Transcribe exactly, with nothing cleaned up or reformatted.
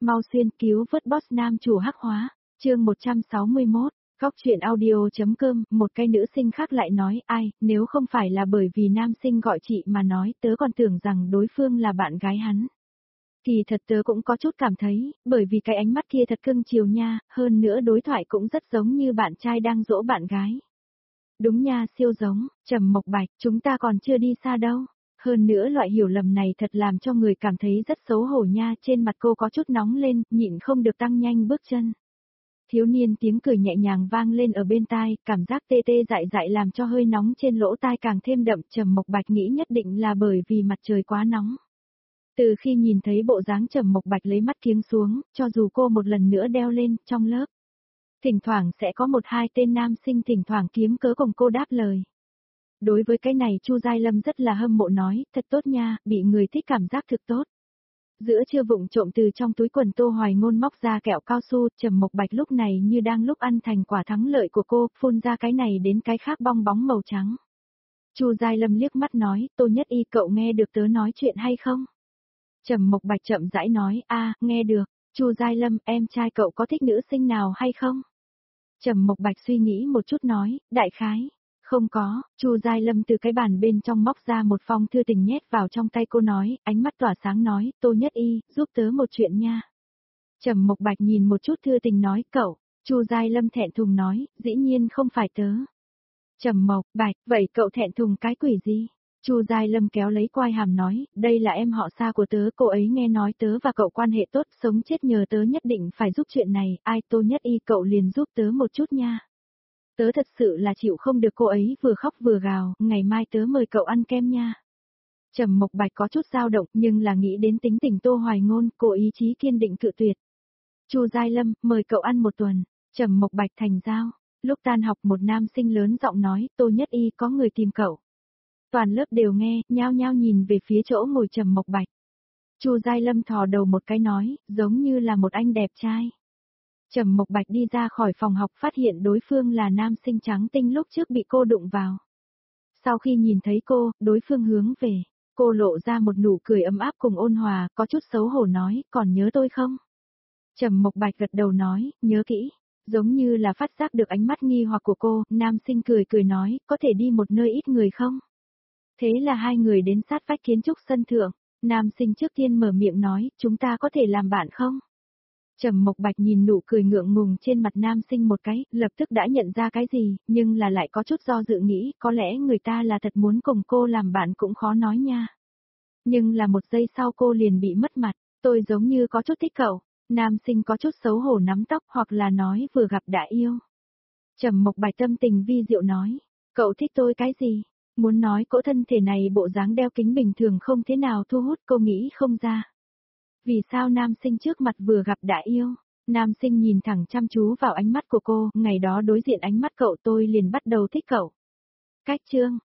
mau xuyên cứu vớt boss nam chủ hắc hóa, chương một trăm sáu mươi mốt, Góc truyện audio.com, một cái nữ sinh khác lại nói, ai, nếu không phải là bởi vì nam sinh gọi chị mà nói, tớ còn tưởng rằng đối phương là bạn gái hắn. Kỳ thật tớ cũng có chút cảm thấy, bởi vì cái ánh mắt kia thật cưng chiều nha, hơn nữa đối thoại cũng rất giống như bạn trai đang dỗ bạn gái. Đúng nha, siêu giống, Trầm Mộc Bạch, chúng ta còn chưa đi xa đâu. Hơn nữa loại hiểu lầm này thật làm cho người cảm thấy rất xấu hổ nha, trên mặt cô có chút nóng lên, nhịn không được tăng nhanh bước chân. Thiếu niên tiếng cười nhẹ nhàng vang lên ở bên tai, cảm giác tê tê dại dại làm cho hơi nóng trên lỗ tai càng thêm đậm. Trầm Mộc Bạch nghĩ nhất định là bởi vì mặt trời quá nóng. Từ khi nhìn thấy bộ dáng Trầm Mộc Bạch lấy mắt kiếng xuống, cho dù cô một lần nữa đeo lên, trong lớp thỉnh thoảng sẽ có một hai tên nam sinh thỉnh thoảng kiếm cớ cùng cô đáp lời. Đối với cái này Chu Giai Lâm rất là hâm mộ nói, thật tốt nha, bị người thích cảm giác thực tốt. Giữa trưa vụng trộm từ trong túi quần Tô Hoài Ngôn móc ra kẹo cao su, Trầm Mộc Bạch lúc này như đang lúc ăn thành quả thắng lợi của cô, phun ra cái này đến cái khác bong bóng màu trắng. Chu Giai Lâm liếc mắt nói, Tô Nhất Y cậu nghe được tớ nói chuyện hay không? Trầm Mộc Bạch chậm rãi nói, a, nghe được. Chu Giai Lâm, em trai cậu có thích nữ sinh nào hay không? Trầm Mộc Bạch suy nghĩ một chút nói, đại khái. Không có, Chu Giai Lâm từ cái bàn bên trong móc ra một phong thư tình nhét vào trong tay cô nói, ánh mắt tỏa sáng nói, Tô Nhất Y, giúp tớ một chuyện nha. Trầm Mộc Bạch nhìn một chút thư tình nói, cậu. Chu Giai Lâm thẹn thùng nói, dĩ nhiên không phải tớ. Trầm Mộc Bạch, vậy cậu thẹn thùng cái quỷ gì? Chu Giai Lâm kéo lấy quai hàm nói, đây là em họ xa của tớ, cô ấy nghe nói tớ và cậu quan hệ tốt, sống chết nhờ tớ nhất định phải giúp chuyện này, ai Tô Nhất Y cậu liền giúp tớ một chút nha. Tớ thật sự là chịu không được cô ấy vừa khóc vừa gào, ngày mai tớ mời cậu ăn kem nha. Trầm Mộc Bạch có chút dao động nhưng là nghĩ đến tính tình Tô Hoài Ngôn, cô ý chí kiên định cự tuyệt. Chu Giai Lâm, mời cậu ăn một tuần. Trầm Mộc Bạch thành giao. Lúc tan học một nam sinh lớn giọng nói, Tô Nhất Y có người tìm cậu. Toàn lớp đều nghe, nhao nhao nhìn về phía chỗ ngồi Trầm Mộc Bạch. Chu Giai Lâm thò đầu một cái nói, giống như là một anh đẹp trai. Trầm Mộc Bạch đi ra khỏi phòng học phát hiện đối phương là nam sinh trắng tinh lúc trước bị cô đụng vào. Sau khi nhìn thấy cô, đối phương hướng về, cô lộ ra một nụ cười ấm áp cùng ôn hòa, có chút xấu hổ nói, còn nhớ tôi không? Trầm Mộc Bạch gật đầu nói, nhớ kỹ. Giống như là phát giác được ánh mắt nghi hoặc của cô, nam sinh cười cười nói, có thể đi một nơi ít người không? Thế là hai người đến sát vách kiến trúc sân thượng, nam sinh trước tiên mở miệng nói, chúng ta có thể làm bạn không? Trầm Mộc Bạch nhìn nụ cười ngượng ngùng trên mặt nam sinh một cái, lập tức đã nhận ra cái gì, nhưng là lại có chút do dự nghĩ, có lẽ người ta là thật muốn cùng cô làm bạn cũng khó nói nha. Nhưng là một giây sau cô liền bị mất mặt, tôi giống như có chút thích cậu, nam sinh có chút xấu hổ nắm tóc hoặc là nói vừa gặp đã yêu. Trầm Mộc Bạch tâm tình vi diệu nói, cậu thích tôi cái gì? Muốn nói cỗ thân thể này bộ dáng đeo kính bình thường không thế nào thu hút cô nghĩ không ra. Vì sao nam sinh trước mặt vừa gặp đã yêu? Nam sinh nhìn thẳng chăm chú vào ánh mắt của cô, ngày đó đối diện ánh mắt cậu tôi liền bắt đầu thích cậu. Cách chương,